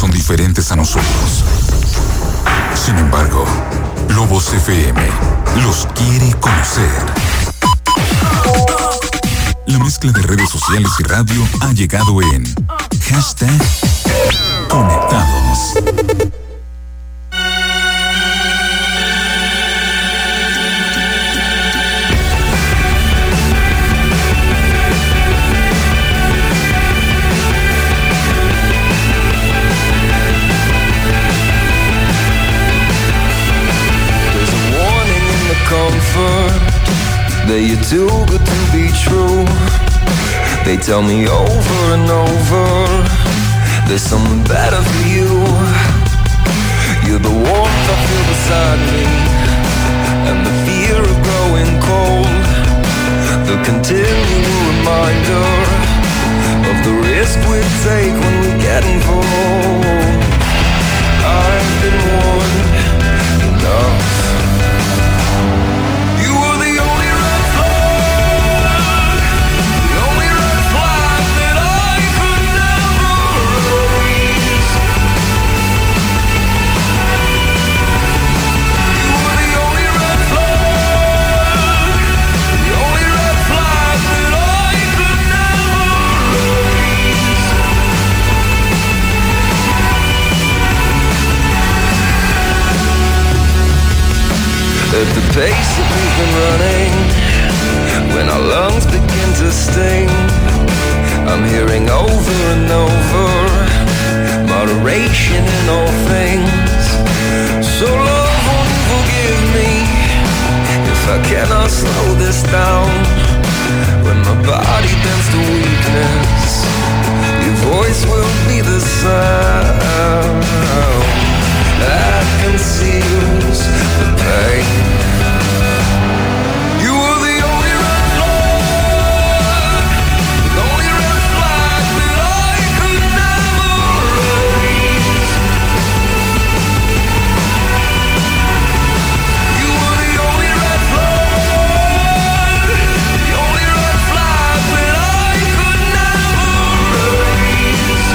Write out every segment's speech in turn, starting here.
son diferentes a nosotros. Sin embargo, Lobos FM los quiere conocer. La mezcla de redes sociales y radio ha llegado en #Conectados. That you're too good to be true. They tell me over and over there's someone better for you. You're the warmth I feel beside me, and the fear of growing cold. The continual reminder of the risk we take when we get involved. I've been warned enough. At the pace that we've been running, when our lungs begin to sting, I'm hearing over and over moderation in all things. So love, won't you forgive me if I cannot slow this down? When my body bends to weakness, your voice will be the sound that conceals the pain. You were the only red flag, the only red flag that I could never raise. You were the only red flag, the only red flag that I could never raise.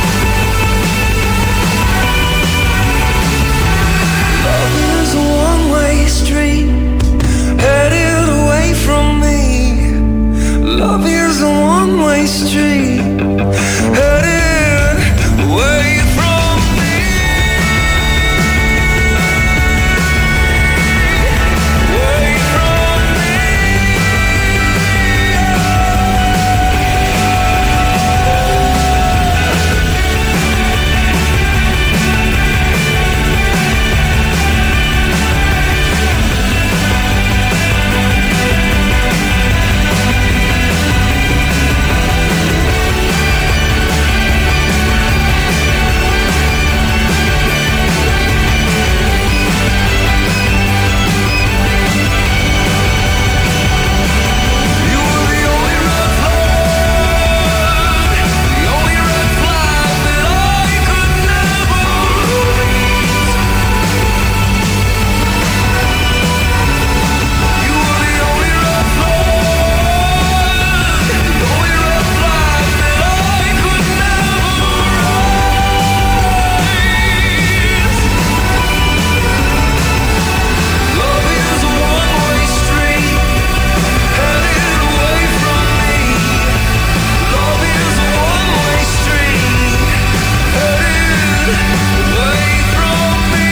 Love is a one-way street, headed away from me. Love is a one-way street, headed away from me. Away from me. You were the only red flag, the only red flag that I could never raise. You were the only red flag, the only red flag that I could never raise. Love is a one-way street, headed away from me. Love is a one-way street, headed away from me.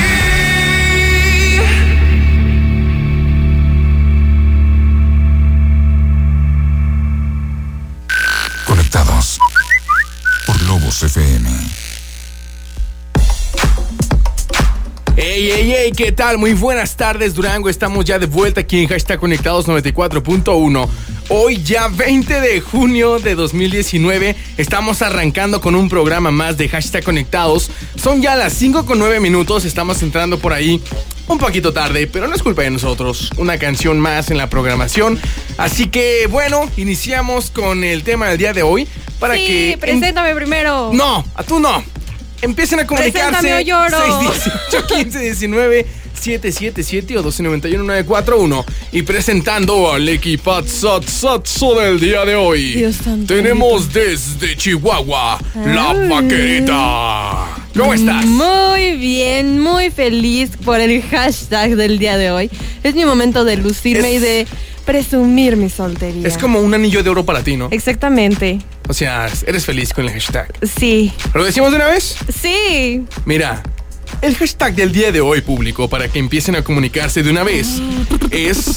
Conectados por Lobos FM. Hey, ¿qué tal? Muy buenas tardes, Durango. Estamos ya de vuelta aquí en Conectados 94.1. Hoy ya 20 de junio de 2019. Estamos arrancando con un programa más de Conectados. Son ya las 5:09. Estamos entrando por ahí un poquito tarde, pero no es culpa de nosotros. Una canción más en la programación. Así que, bueno, iniciamos con el tema del día de hoy. Para que preséntame primero. No, a tú no. Empiecen a comunicarse. Preséntame o lloro. 618-1519-777 o 1291-941. Y presentando al equipazo del día de hoy. Dios santo. Tenemos desde Chihuahua, La Vaquerita. ¿Cómo estás? Muy bien, muy feliz por el hashtag del día de hoy. Es mi momento de lucirme y de presumir mi soltería. Es como un anillo de oro para ti, ¿no? Exactamente. O sea, eres feliz con el hashtag. Sí. ¿Lo decimos de una vez? Sí. Mira, el hashtag del día de hoy, público, para que empiecen a comunicarse de una vez, es...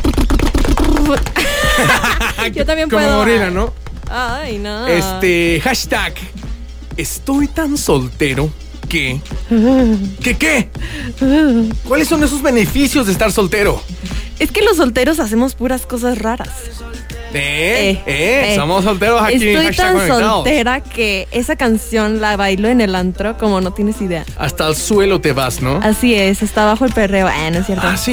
Yo también como puedo. Morena, ¿no? Ay, no. Hashtag, estoy tan soltero que... ¿Qué? ¿Cuáles son esos beneficios de estar soltero? Es que los solteros hacemos puras cosas raras. Somos solteros aquí. Estoy hashtag tan conectados. soltera que esa canción la bailo en el antro como no tienes idea. Hasta el suelo te vas, ¿no? Así es, está abajo el perreo. ¿No es cierto? Ah, sí.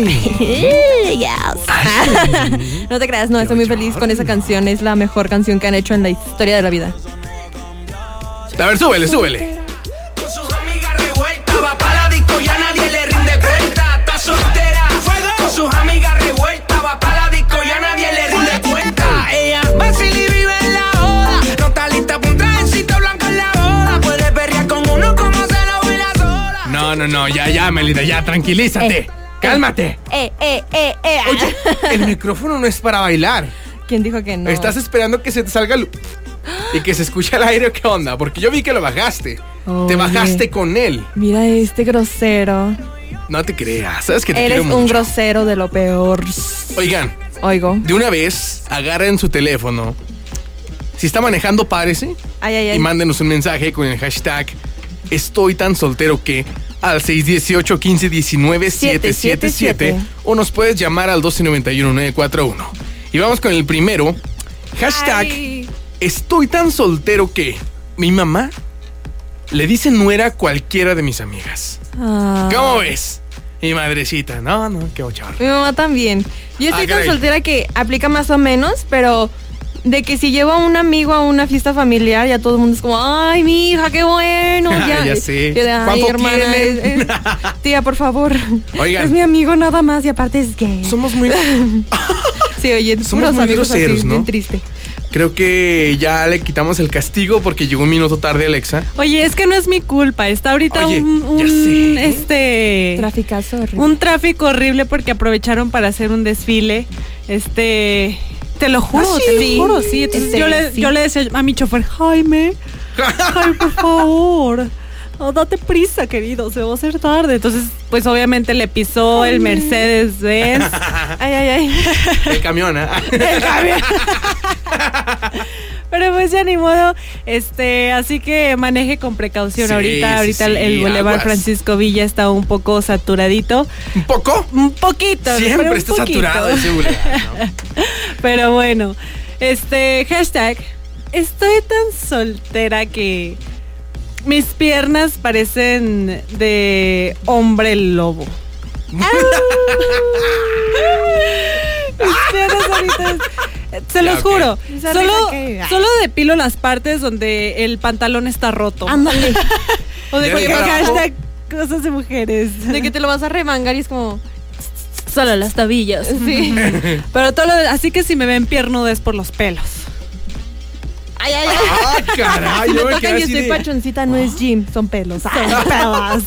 Yes. No te creas, no, estoy muy feliz con esa canción. Es la mejor canción que han hecho en la historia de la vida. A ver, súbele. Con sus amigas revueltas, va pa' la disco, ya nadie le rinde cuenta. Está soltera, con sus amigas revueltas, va pa' la disco, ya nadie le rinde cuenta. Ella vacila y vive en la joda, no está lista pa' un trajecito blanco en la boda. Puede perrear con uno como se lo baila sola. No, ya, Melida, ya, tranquilízate. Cálmate. Oye, el micrófono no es para bailar. ¿Quién dijo que no? Estás esperando que se te salga y que se escuche al aire. ¿Qué onda? Porque yo vi que lo bajaste. Oye. Te bajaste con él. Mira este grosero. No te creas. Sabes que te Eres quiero un mucho. grosero de lo peor. Oigan, Oigo. de una vez, agarren su teléfono. Si está manejando, párese. Ay. Y mándenos un mensaje con el hashtag estoy tan soltero que al 618-1519-777 o nos puedes llamar al 1291-941. Y vamos con el primero. Hashtag Ay. estoy tan soltero que mi mamá le dice nuera a cualquiera de mis amigas. Ah. ¿Cómo ves? Mi madrecita. No, qué bochorno. Mi mamá también. Yo estoy tan caray. soltera que aplica más o menos, pero de que si llevo a un amigo a una fiesta familiar, ya todo el mundo es como, ay, mi hija, qué bueno. Ya sé. Yo de, ay, ¿Cuánto hermana, tienen? tía, por favor. Oigan. Es mi amigo nada más y aparte es gay. Somos muy... Sí, oye, somos puros muy amigos groseros, así, ¿no? bien triste. Creo que ya le quitamos el castigo porque llegó un minuto tarde Alexa. Oye, es que no es mi culpa. Está ahorita Oye, ya sé. Traficazo horrible. un tráfico horrible porque aprovecharon para hacer un desfile. Te lo juro, ¿Ah, sí? te lo juro, sí. Entonces Sí. yo le decía a mi chofer, Jaime, por favor, date prisa, querido, se va a hacer tarde. Entonces, pues obviamente le pisó el Mercedes-Benz. Ay. El camión, ¿eh? Pero pues ya ni modo, así que maneje con precaución. Sí, ahorita sí, el Boulevard aguas. Francisco Villa está un poco saturadito. ¿Un poco? Un poquito. pero Siempre un está poquito. saturado ese boulevard, ¿no? Pero bueno, hashtag, estoy tan soltera que mis piernas parecen de hombre lobo. Mis piernas ahorita, se los ok. juro, Esa solo risa que- depilo las partes donde el pantalón está roto. Ándale. O de Ya que de abajo. hashtag cosas de mujeres. De que te lo vas a remangar y es como... Solo las tabillas. Sí. Pero todo así que si me ven piernuda es por los pelos. Ay. ¡Ah, caray! Si me Yo me tocan quedé y así estoy de... pachoncita, no es gym, son pelos. Son pelos.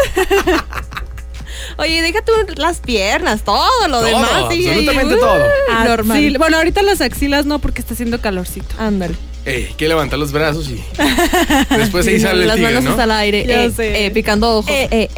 Oye, deja tú las piernas, todo lo Todo, demás. Sí, absolutamente todo. Normal. Axil- Bueno, ahorita las axilas no porque está haciendo calorcito. Ándale. Hay que levantar los brazos y... Después ahí sale el Las tigre, manos ¿no? hasta el aire, Ya sé. picando ojos.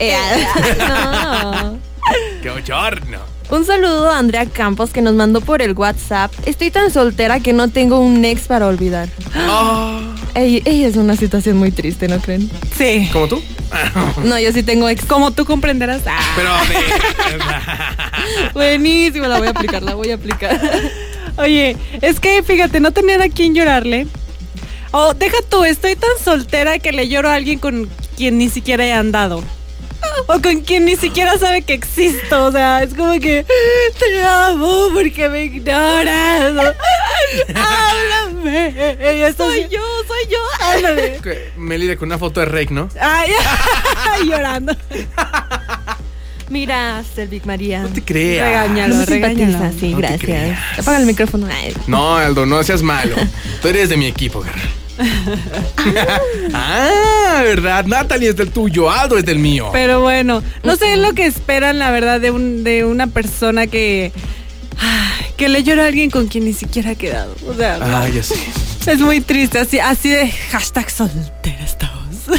No. ¡Qué bochorno! Un saludo a Andrea Campos que nos mandó por el WhatsApp. Estoy tan soltera que no tengo un ex para olvidar. Ah, Ella es una situación muy triste, ¿no creen? Sí. ¿Como tú? No, yo sí tengo ex. Como tú comprenderás. Pero... Buenísimo, la voy a aplicar. Oye, es que fíjate, no tener a quien llorarle. O deja tú, estoy tan soltera que le lloro a alguien con quien ni siquiera he andado. O con quien ni siquiera sabe que existo. O sea, es como que te amo porque me ignoras. Háblame. Soy yo. Ándale. Melida con una foto de Rake, ¿no? Ay, llorando. Mira, Selvig María. No te creas. Regáñalo, No me regáñalo. simpatiza, sí, No te gracias. creas. Apaga el micrófono. Ay. No, Aldo, no seas malo. Tú eres de mi equipo, Guerra. ¿Verdad? Natalie es del tuyo, Aldo es del mío. Pero bueno, no sé lo que esperan, la verdad, de una persona que le llora a alguien con quien ni siquiera ha quedado. O sea, Ya sé. es muy triste, así de hashtag soltera estamos.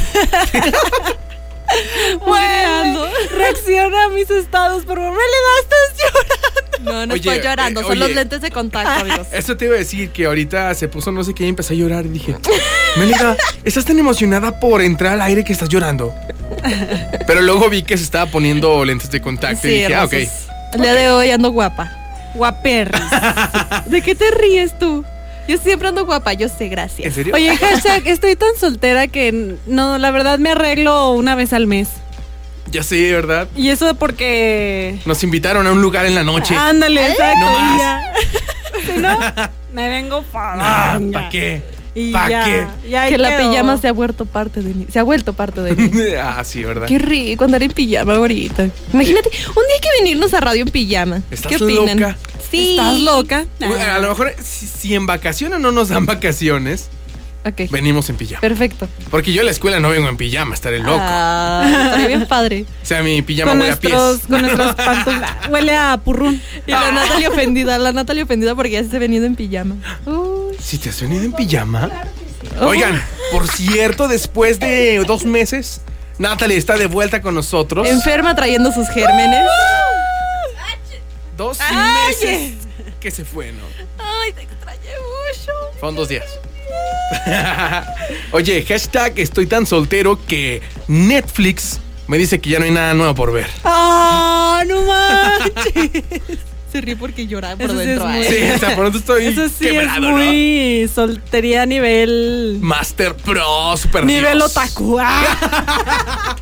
Bueno, reacciona a mis estados, por favor. Melida, estás llorando. No estoy llorando, son los lentes de contacto, amigos. Eso te iba a decir, que ahorita se puso no sé qué y empecé a llorar y dije, Melida, ¿estás tan emocionada por entrar al aire que estás llorando? Pero luego vi que se estaba poniendo lentes de contacto y dije, ok. El día de hoy ando guapa. Guaperris. ¿De qué te ríes tú? Yo siempre ando guapa, yo sé, gracias. ¿En serio? Oye, hashtag, estoy tan soltera que no, la verdad me arreglo una vez al mes. Ya sé, ¿verdad? Y eso porque... Nos invitaron a un lugar en la noche. Ándale, exacto. No más. Y ya. Si no, me vengo para. ¿Para qué? Y ¿Para ya, qué? ya Que la quedó. pijama se ha vuelto parte de mí. Se ha vuelto parte de mí. Sí, ¿verdad? Qué rico andar en pijama ahorita. Imagínate, un día hay que venirnos a radio en pijama. ¿Estás ¿Qué opinan? loca? Sí. ¿Estás loca? A lo mejor, si en vacaciones no nos dan vacaciones, Ok. venimos en pijama. Perfecto. Porque yo a la escuela no vengo en pijama, estaré loco. Estaría bien padre. O sea, mi pijama Con huele a pies. nuestros pantalones. Huele a purrún. Y la Natalia ofendida porque ya se ha venido en pijama. Uy. ¿Si te has venido en pijama? Oigan, por cierto, después de 2 meses, Natalie está de vuelta con nosotros. Enferma trayendo sus gérmenes. 2 meses que se fue, ¿no? Ay, te extrañé mucho. Fueron 2 días. Oye, hashtag estoy tan soltero que Netflix me dice que ya no hay nada nuevo por ver. ¡Ah, no manches! Se ríe porque llora por Eso sí dentro. es muy- ay. Sí, o sea, pronto estoy Eso sí quebrado, es muy soltería a nivel... ¿no? Master Pro, super Nivel Dios. otaku. ¡Ah!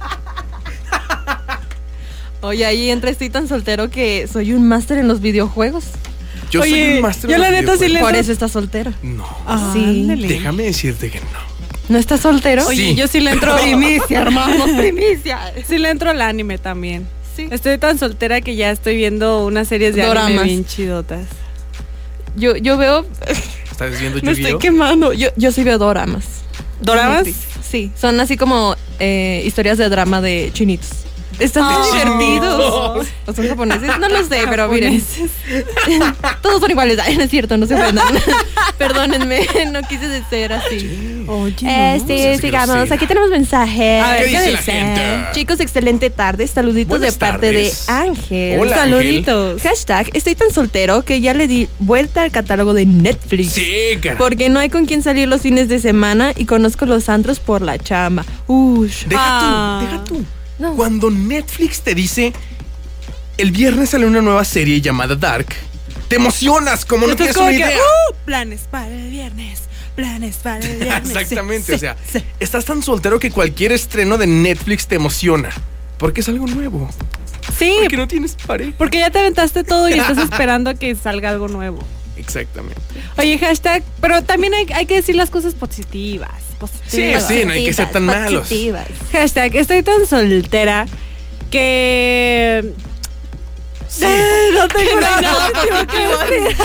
Oye, ahí entra estoy tan soltero que soy un máster en los videojuegos. Yo soy Oye, un master yo de la los neta sí videojuegos. Por eso estás soltero. No, Sí. Ándale. déjame decirte que no. ¿No estás soltero? Oye, Sí. yo sí le entro... Primicia, hermanos, primicia. Sí le entro al anime también. Sí. Estoy tan soltera que ya estoy viendo unas series de anime Doramas. bien chidotas. Yo veo... ¿Estás viendo Me estoy Yu-Gi-Oh? quemando. Yo sí veo doramas. ¿Doramas? Sí, son así como historias de drama de chinitos. Están bien Ah. divertidos. ¿O son japoneses? No lo sé, pero miren. Todos son iguales. Ay, no es cierto, no se ofendan. Perdónenme, no quise ser así. Oye, seas Sigamos. grosera. Aquí tenemos mensajes. A ver, ¿qué dice la gente? Chicos, excelente tarde. Saluditos Buenas de parte tardes. de Ángel. Hola, saluditos. Hashtag, estoy tan soltero que ya le di vuelta al catálogo de Netflix. Sí, cara. Porque no hay con quién salir los fines de semana y conozco los antros por la chamba. Ush. Deja tú. No. Cuando Netflix te dice el viernes sale una nueva serie llamada Dark, te emocionas como no Esto es tienes como una que, idea. planes para el viernes. Planes para el viernes. Exactamente, Sí, o sea, sí. estás tan soltero que cualquier estreno de Netflix te emociona. Porque es algo nuevo. Sí, Porque no tienes pareja. porque ya te aventaste todo y estás esperando a que salga algo nuevo. Exactamente. Oye, hashtag, pero también hay que decir las cosas positivas. Sí, no hay que ser tan malos. Positivas. Hashtag, estoy tan soltera que... Sí. No tengo No hay nada nada positivo que decir.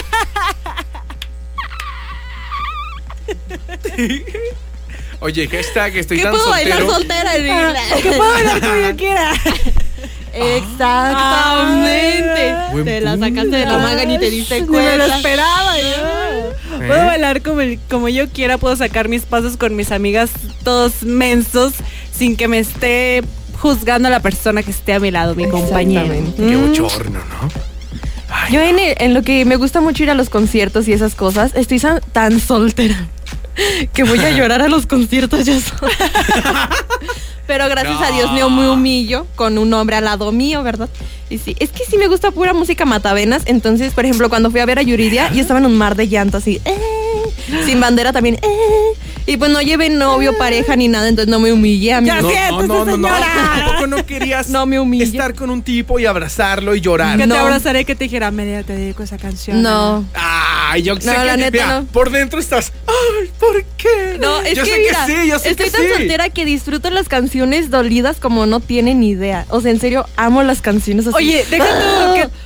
Oye, hashtag estoy ¿Qué tan puedo bailar soltero. soltera? Que puedo bailar como yo quiera. Exactamente. Buen Te la punto. sacaste de la manga ni te diste Ni me lo cuenta. esperaba yo. Puedo bailar como yo quiera, puedo sacar mis pasos con mis amigas todos mensos sin que me esté juzgando a la persona que esté a mi lado, mi compañero. Exactamente. Qué bochorno, ¿no? Ay, Yo en lo que me gusta mucho ir a los conciertos y esas cosas, estoy tan soltera que voy a llorar a los conciertos yo sola. Pero gracias a Dios no me humillo con un hombre al lado mío, ¿verdad? Y sí, es que sí me gusta pura música matavenas. Entonces, por ejemplo, cuando fui a ver a Yuridia, yo estaba en un mar de llanto así, sin bandera también, y pues no llevé novio, pareja ni nada, entonces no me humillé a mí. Ya siéntese, señora. Tampoco no querías No me humillo. estar con un tipo y abrazarlo y llorar. Que No. te abrazaré, que te dijera, Media, te dedico esa canción. No. Ay, yo sé No, que la neta mira, no. por dentro estás. Ay, ¿por qué? No, es yo que sé mira, que sí, yo sé estoy que tan sí. soltera que disfruto las canciones dolidas como no tienen idea. O sea, en serio, amo las canciones así. Oye, deja tú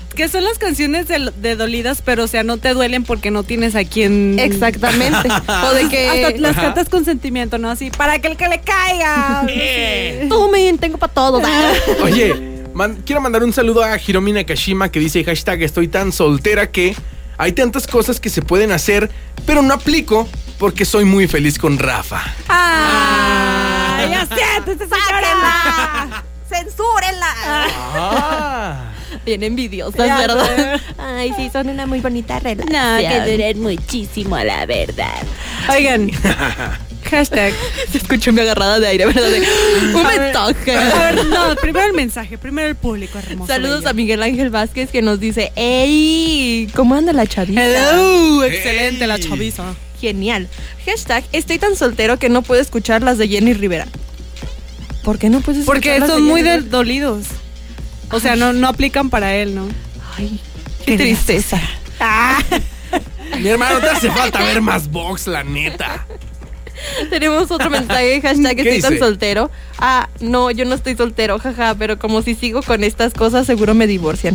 Que son las canciones de dolidas, pero o sea, no te duelen porque no tienes a quien. Exactamente. O de que Hasta las cantas con sentimiento, ¿no? Así, para que el que le caiga. tomen, tengo para todos. Oye, quiero mandar un saludo a Hiromi Nakashima que dice hashtag estoy tan soltera que hay tantas cosas que se pueden hacer, pero no aplico porque soy muy feliz con Rafa. ¡Ay, ya siéntese, señora! ¡Censúrenla! Ah. Bien envidiosas, Ya, ¿verdad? Ay, sí, son una muy bonita relación. No, que duren muchísimo, la verdad. Oigan, hashtag. Se escuchó mi agarrada de aire, ¿verdad? Un mensaje. A ver, no, primero el mensaje, primero el público hermoso. Saludos a Miguel Ángel Vázquez que nos dice, ¡Ey! ¿Cómo anda la chaviza? Hello, excelente la Hey. chaviza. Genial. Hashtag, estoy tan soltero que no puedo escuchar las de Jenny Rivera. ¿Por qué no puedes escuchar Porque las son de muy Jenny Rivera? dolidos. O sea, no aplican para él, ¿no? Ay, qué tristeza. Mi hermano, te hace falta ver más box, la neta. Tenemos otro mensaje, hashtag ¿Qué estoy tan dice? soltero. Ah, no, yo no estoy soltero, jaja, pero como si sigo con estas cosas seguro me divorcian.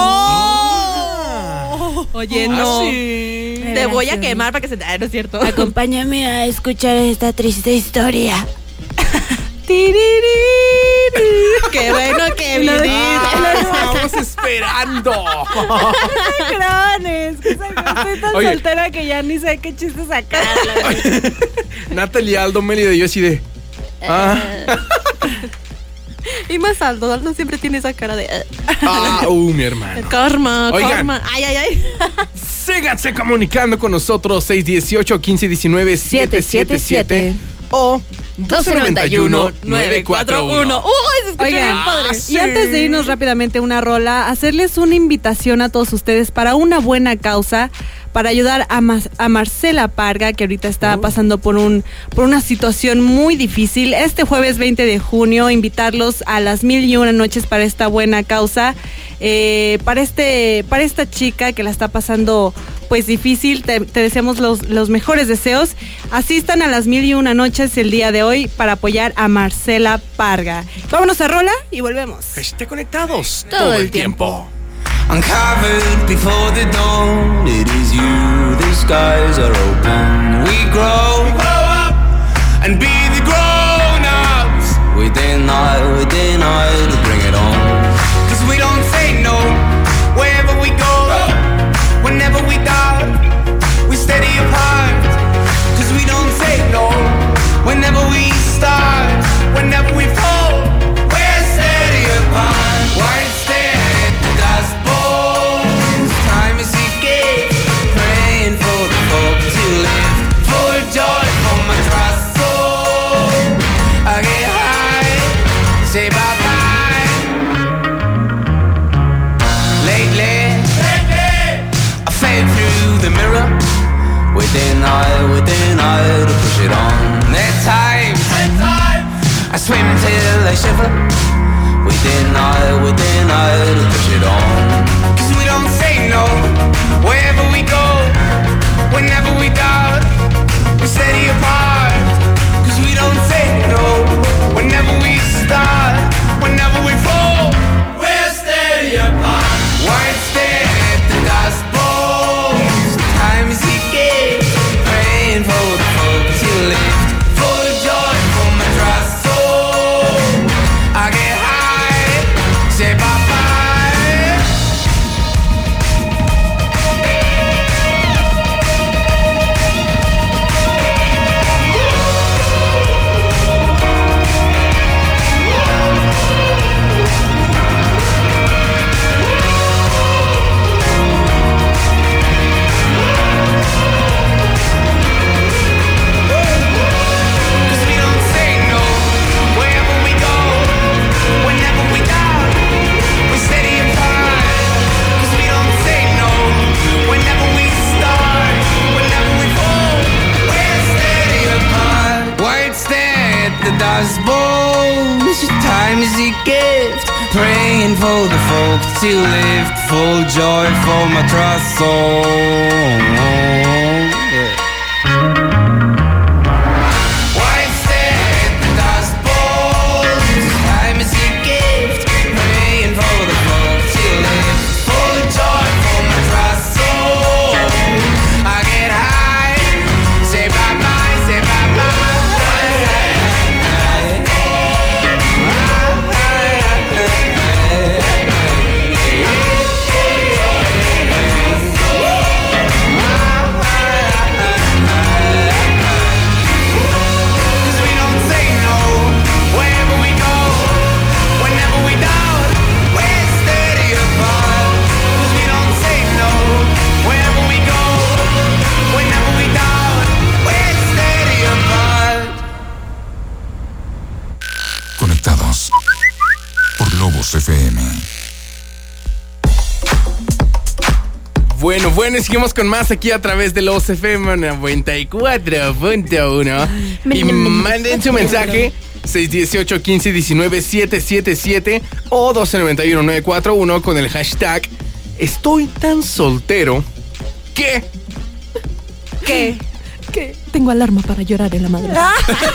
Oye, no. sí. Te voy a quemar para que se te... no es cierto. Acompáñame a escuchar esta triste historia. Qué bueno que Lo viniste. Estamos esperando. Crones, estoy tan Oye. soltera que ya ni sé qué chiste sacar. Natalie, Aldo, Mélida y yo así de. Y más Aldo, Aldo siempre tiene esa cara de... Mi hermano. Karma, Oigan. karma. Ay, ay, ay. Síganse comunicando con nosotros 618-1519-777 o 1291-941. Uy, se escucha Oigan, bien padre. sí. Y antes de irnos rápidamente a una rola, hacerles una invitación a todos ustedes para una buena causa, para ayudar a Marcela Parga, que ahorita está pasando por una situación muy difícil. Este jueves 20 de junio, invitarlos a las 1001 noches para esta buena causa. Para esta chica que la está pasando pues difícil, te deseamos los mejores deseos. Asistan a las 1001 noches el día de hoy para apoyar a Marcela Parga. Vámonos a rola y volvemos. Esté conectados Todo el tiempo. Uncovered before the dawn, it is you, the skies are open. We grow up and be the grown-ups within I to bring it on. 'Cause we don't say no, wherever we go, whenever we doubt, we steady apart. 'Cause we don't say no, whenever we start, whenever we fall, we're steady apart. White stare at the dust bones, time is a gift, praying for the folk to live, full joy for my trust soul. I get high, say bye-bye. Lately, I fade through the mirror, within I to push it on. At times, I swim till I shiver, within I to push it on. 'Cause we don't say no, wherever we go, whenever we doubt, we're steady apart. 'Cause we don't say no, whenever we start, whenever we fall, we're steady apart. White stare at the dust bones, time is a gift, praying for the folk to lift, full joy for my trust soul. I get high, say bye-bye. Cause we don't say no, wherever we go, whenever we doubt, we're steady apart. Cause we don't say no, whenever we start, whenever we fall, we're steady apart. White stare at the dust bowls, time is a gift, praying for the folk to lift, full joy for my trust soul. White stare at the dust bowls, time is a gift, praying for the folk to live, full Los FM. Bueno, y seguimos con más aquí a través de Los FM 94.1. Y manden su mensaje 618-1519-777 o 1291-941 con el hashtag Estoy tan soltero que... ¿Qué? Tengo alarma para llorar en la madrugada.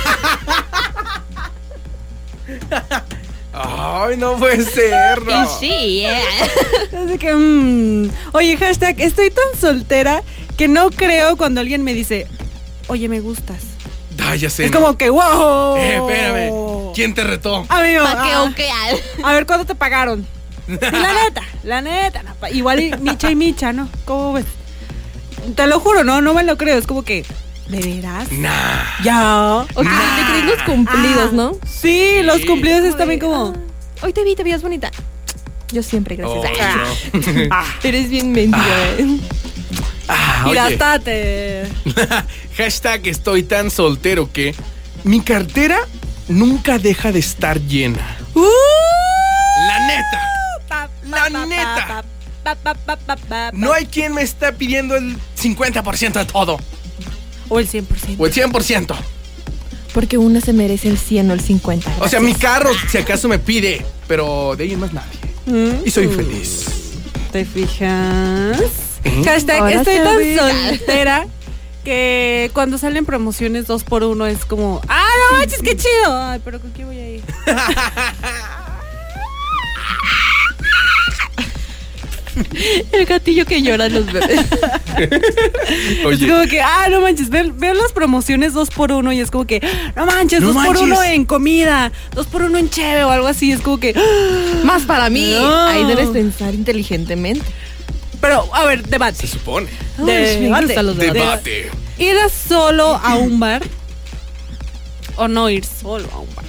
Ay, no puede ser, no. Y sí, Así que, oye, hashtag, estoy tan soltera que no creo cuando alguien me dice, oye, me gustas. Ay, ya sé. Es ¿no? como que, wow. Espérame. ¿Quién te retó? Amigo, ¿pa' qué? a ver, ¿cuándo te pagaron? Y la neta, no, igual y Micha, ¿no? ¿Cómo ves? Te lo juro, no me lo creo, es como que, ¿de veras? Nah. Ya. O sea, te crees los cumplidos, ¿no? Sí, los cumplidos están bien como... Hoy te veías bonita. Yo siempre, gracias. Oh, no. Eres bien mentira. Mira, Oye. estate. Hashtag estoy tan soltero que mi cartera nunca deja de estar llena. La neta. No hay quien me está pidiendo el 50% de todo. O el 100%. O el 100%. Porque una se merece el 100 o el 50. O sea, mi carro, si acaso me pide. Pero de ahí en más nadie. Y soy feliz. ¿Te fijas? ¿Eh? Hashtag Ahora estoy se tan ubica. soltera que cuando salen promociones 2x1 es como, ¡ah, no manches, qué chido! Ay, pero ¿con quién voy a ir? El gatillo que lloran los bebés. Oye. Es como que, no manches, veo las promociones 2x1 y es como que, no manches, No 2x1 manches. en comida, 2x1 en cheve o algo así, es como que... Más para mí. No. Ahí debes pensar inteligentemente. Pero, a ver, Se debate. supone. Ay, me gustan los debates. Debate. ¿Ir solo a un bar o no ir solo a un bar?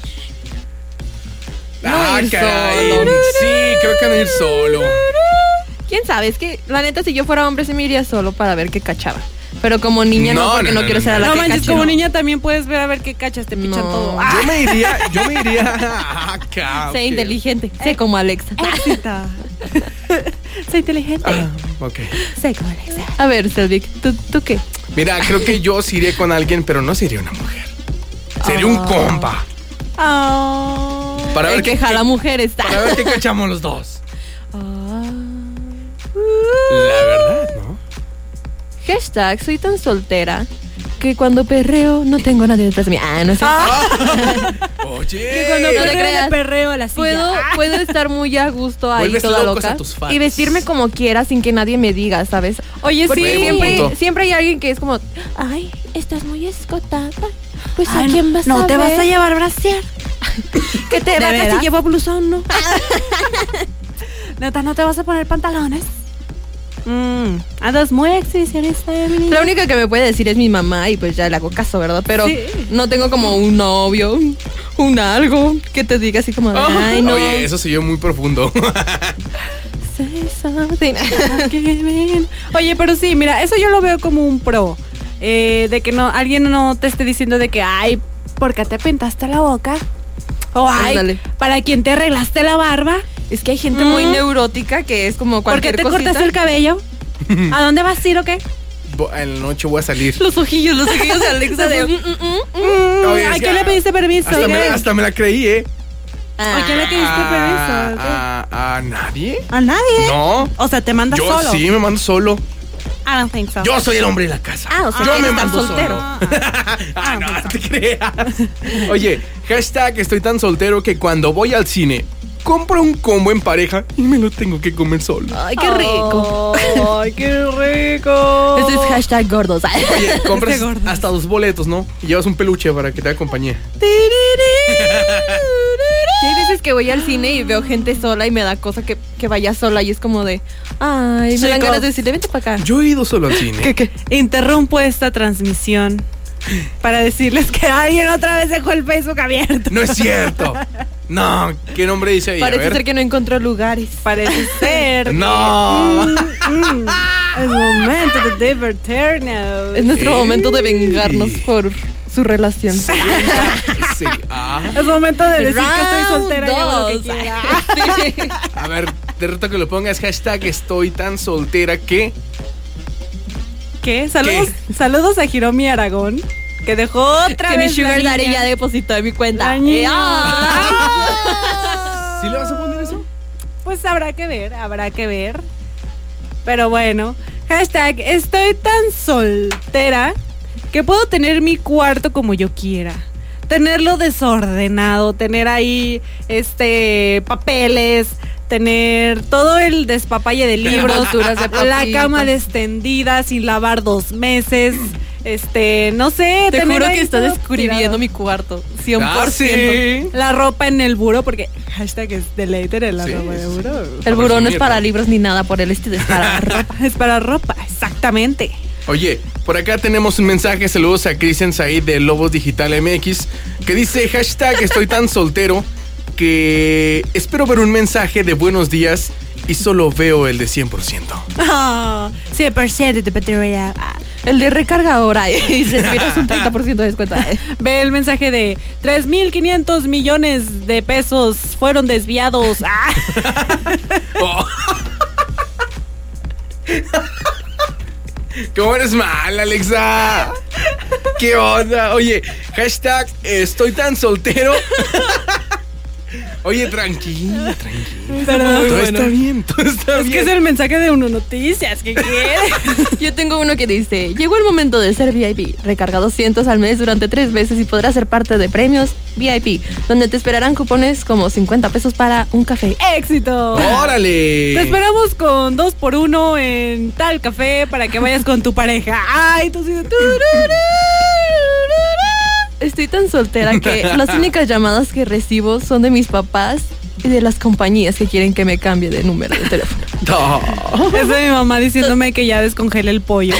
Ah, ir caray. solo. Sí, creo que no ir solo. ¿Quién sabe? Es que la neta, si yo fuera hombre, se me iría solo para ver qué cachaba. Pero como niña no, porque no quiero ser a la No que manches, cache. como niña también puedes ver a ver qué cachas, te pichan No. todo. Yo me iría acá. Sé ok. inteligente. Sé como Alexa. Éxito. Soy inteligente. Ah, ok. Sé como Alexa. A ver, Selvik, ¿tú qué? Mira, creo que yo sí iría con alguien, pero no sería una mujer. Sería un compa. Oh. Para ver El que qué jala mujeres. Para ver qué cachamos los dos. Ah. La verdad, ¿no? Hashtag, soy tan soltera que cuando perreo no tengo nadie detrás de mí. No sé. Oye. Cuando No te perreo, creas. le perreo a la silla. Puedo estar muy a gusto ahí Vuelves toda locos loca a tus fans. y vestirme como quiera sin que nadie me diga, ¿sabes? Oye, Porque sí. Buen punto. siempre hay alguien que es como, ay, estás muy escotada. Pues Ay, a quién vas a no te ver? vas a llevar brasier. ¿Qué te ¿De vas veras? si llevo blusón, no? Neta, no te vas a poner pantalones. Andas muy exhibicionista, Emily. La única que me puede decir es mi mamá y pues ya le hago caso, ¿verdad? Pero Sí. no tengo como un novio, un algo que te diga así como, ay, no. Oye, eso se oyó muy profundo. Say something. Oye, pero sí, mira, eso yo lo veo como un pro. De que no alguien no te esté diciendo de que, ay, ¿por qué te pintaste la boca? O ay, Ándale. ¿para quién te arreglaste la barba? Es que hay gente muy neurótica que es como ¿Por qué cualquier te cosita. cortaste el cabello? ¿A dónde vas a ir o qué? En la noche voy a salir. Los ojillos de Alexa de... Oye, ¿A es quién que- le pediste permiso? Hasta me la creí, ¿eh? ¿A quién le pediste permiso? ¿A nadie? ¿A nadie? No. O sea, te mandas Yo solo. sí me mando solo. I don't think so. Yo soy el hombre de la casa. Ah, o sea, yo que me estás mando soltero. solo. No te creas. Oye, hashtag estoy tan soltero que cuando voy al cine compro un combo en pareja y me lo tengo que comer solo. Ay, qué rico. Ay, qué rico. Este es hashtag gordos. Oye, compras Este gordo. hasta 2 boletos, ¿no? Y llevas un peluche para que te haga compañía. Y hay veces que voy al cine y veo gente sola y me da cosa que vaya sola y es como de, ay, me dan Chicos. ganas de decirle, vente para acá. Yo he ido solo al cine. ¿Qué? Interrumpo esta transmisión para decirles que alguien otra vez dejó el Facebook abierto. No es cierto. No, ¿qué nombre dice ahí? A Parece ver. ser que no encontró lugares. Parece ser. No. Es momento de divertirnos. Es nuestro momento de vengarnos por su relación. serio. Es momento de decir que estoy soltera y hago lo que Round quiera. dos. A ver, te reto que lo pongas. Hashtag estoy tan soltera que... ¿Qué? Saludos a Hiromi Aragón, que dejó otra Que mi vez sugar la daddy niña. ya depositó en mi cuenta. La niña. ¿Sí le vas a poner eso? Pues habrá que ver. Pero bueno, hashtag estoy tan soltera que puedo tener mi cuarto como yo quiera. Tenerlo desordenado, tener ahí papeles, tener todo el despapalle de libros, Basuras de la papitas. cama extendida sin lavar 2 meses, no sé, Te tener juro ahí que estás todo descubriendo tirado. mi cuarto. 100%. Ah, sí. La ropa en el buró, porque hashtag es de later en la Sí, ropa de sí. buró. El buró no es presumir, para ¿no? libros ni nada por el estilo, es para ropa. Es para ropa, exactamente. Oye, por acá tenemos un mensaje. Saludos a Cristian Said de Lobos Digital MX, que dice hashtag estoy tan soltero que espero ver un mensaje de buenos días y solo veo el de 100%. Oh, 100% de batería. El de recarga ahora y recibirás un 30% de descuento. Ve el mensaje de 3.500 millones de pesos fueron desviados. Oh. ¿Cómo eres mal, Alexa? ¿Qué onda? Oye, hashtag estoy tan soltero. Oye, tranquila. Perdón. Todo está bien, todo está Es bien. que es el mensaje de Uno Noticias. ¿Qué quiere? Yo tengo uno que dice: llegó el momento de ser VIP. Recarga 200 al mes durante 3 meses y podrás ser parte de premios VIP, donde te esperarán cupones como 50 pesos para un café. ¡Éxito! ¡Órale! Te esperamos con 2x1 en tal café para que vayas con tu pareja. ¡Ay, tú sí! Estoy tan soltera que las únicas llamadas que recibo son de mis papás y de las compañías que quieren que me cambie de número de teléfono. No. Es de mi mamá diciéndome que ya descongele el pollo.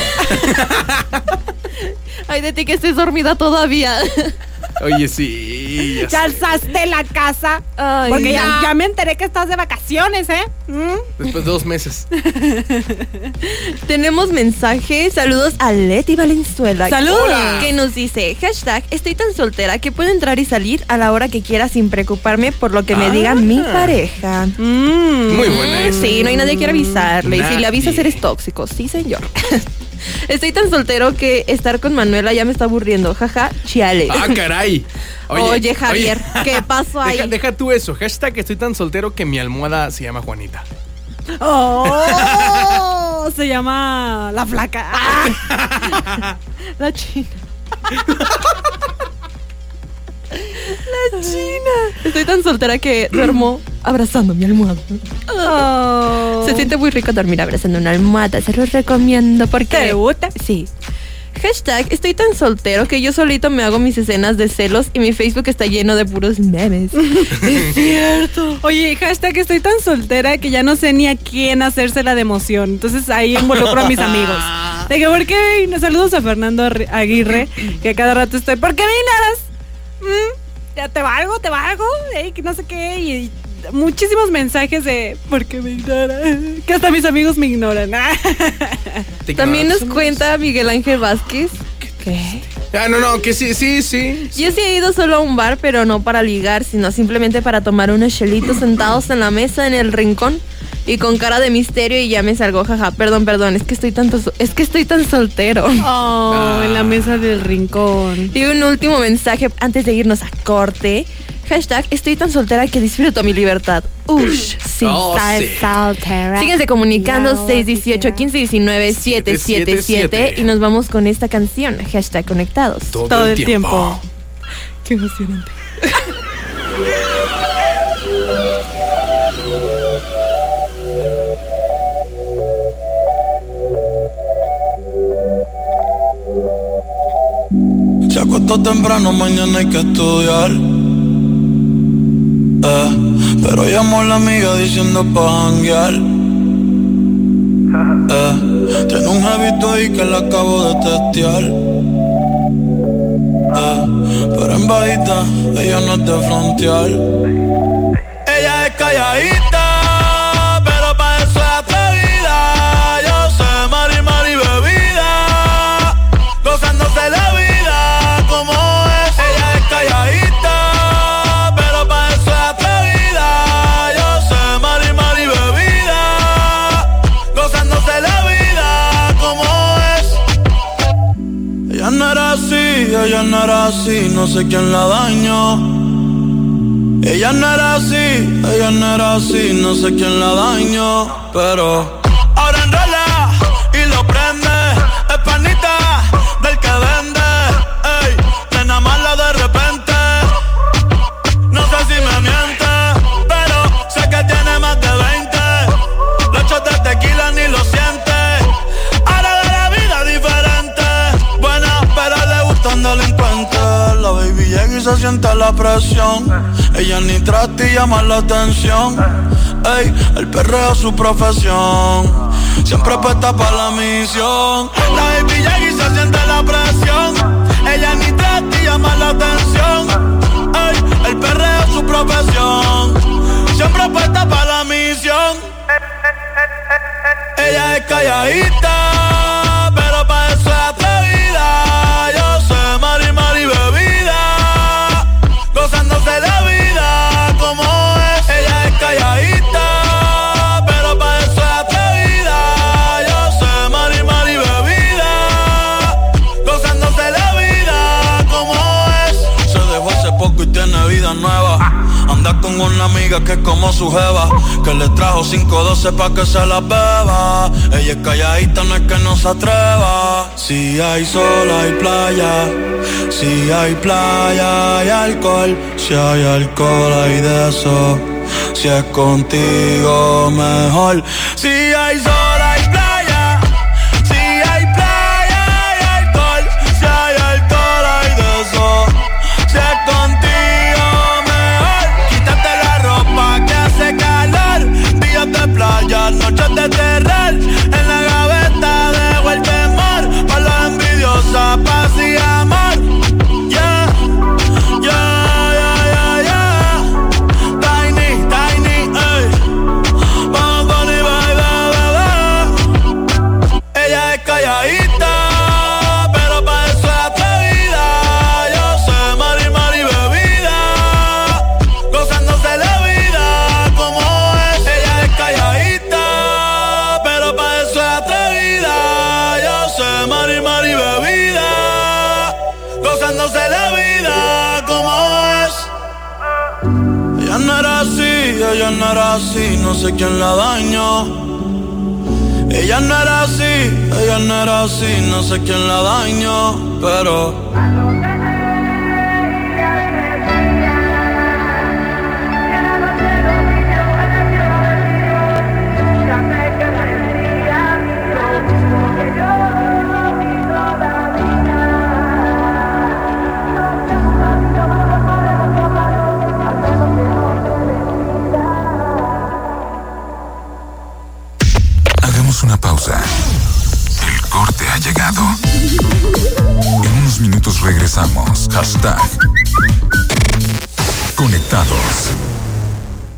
Ay, de ti que estés dormida todavía. Oye, sí. Ya alzaste la casa. Ay, Porque no. ya me enteré que estás de vacaciones, ¿eh? Después de 2 meses. Tenemos mensaje. Saludos a Leti Valenzuela. ¡Saludos! Hola. Que nos dice, hashtag, estoy tan soltera que puedo entrar y salir a la hora que quiera sin preocuparme por lo que me diga mi pareja. Muy buena esa. Sí, no hay nadie que avisarle. Y si le avisas Nadie. eres tóxico. Sí, señor. Estoy tan soltero que estar con Manuela ya me está aburriendo. Jaja, chiale. Ah, caray. Oye, Javier, ¿qué pasó ahí? Deja tú eso. Hashtag estoy tan soltero que mi almohada se llama Juanita. ¡Oh! Se llama La Flaca. La China. La China. Estoy tan soltera que duermo abrazando mi almohada. Oh. Se siente muy rico dormir abrazando una almohada. Se los recomiendo porque... ¿Te gusta? Sí. Hashtag, estoy tan soltero que yo solito me hago mis escenas de celos y mi Facebook está lleno de puros memes. Es cierto. Oye, hashtag estoy tan soltera que ya no sé ni a quién hacérsela de emoción. Entonces ahí involucro a mis amigos. De que, ¿por qué? Saludos a Fernando Aguirre, que cada rato estoy, ¿por qué me ignoras? Ya te valgo, que no sé qué. Y muchísimos mensajes de, ¿por qué me ignoras? Que hasta mis amigos me ignoran. También nos cuenta Miguel Ángel Vázquez. ¿Qué? Ah, no, que sí. Yo sí he ido solo a un bar, pero no para ligar, sino simplemente para tomar unos chelitos sentados en la mesa en el rincón y con cara de misterio y ya me salgo, jaja. Perdón, es que estoy tan soltero. Oh, en la mesa del rincón. Y un último mensaje antes de irnos a corte. Hashtag, estoy tan soltera que disfruto mi libertad. Ush, sí. Oh, sí. Soltera. Síguense comunicando No, 618-1519-777 y nos vamos con esta canción. Hashtag conectados. Todo el tiempo. Qué emocionante. Se acostó temprano, mañana hay que estudiar. Pero llamó a la amiga diciendo pa' janguear. Tiene un jevito ahí que la acabo de testear. Pero en bajita, ella no es de frontear. Ella es calladita, pero pa' eso es atrevida. Yo sé, mari bebida, gozándose la vida como es. Ella es calladita, era así, no sé quién la dañó. Ella no era así, no sé quién la dañó. Pero ahora enrola y lo prende. Es panita del que vende. Ey, nena mala de repente. No sé si me miente, pero sé que tiene más de 20. Los shots de tequila ni lo siente. Ahora de la vida diferente. Buena, pero le gusta un delincuente. La baby llega y se siente la presión. Ella ni trata y llama la atención. Ey, el perreo es su profesión. Siempre puesta para la misión. La baby llega y se siente la presión. Ella ni trata y llama la atención. Ey, el perreo es su profesión. Siempre puesta para la misión. Ella es calladita, pero para eso es atrevida. Yo sé, mari, mari, bebida, gozándose la vida como es. Ella es calladita, pero para eso es atrevida. Yo sé, mari, mari, bebida, gozándose la vida como es. Se dejó hace poco y tiene vida nueva. Anda con una amiga que es como su jeva, que le trajo 512 pa' que se la beba. Ella es calladita, no es que no se atreva. Si hay sol, hay playa. Si hay playa, hay alcohol. Si hay alcohol, hay de eso. Si es contigo, mejor. Si hay sol, hay playa. Si hay playa, hay alcohol. Si hay alcohol, hay de eso. Si es contigo, que hace calor, días de playa, noches de terror. En la gaveta dejo el temor, pa' la envidiosa, paz y amor. Yeah, yeah, yeah, yeah, yeah. Tiny, tiny, ey. Vamos, Bonnie, bye, bye, bye, bye. Ella es calladita, pero pa' eso es atrevida. Yo sé, mari, mari, bebida, gozándose la vida. Mari, mari, bebida, gozándose la vida como es. Ella no era así, no sé quién la dañó. Ella no era así, no sé quién la dañó. Pero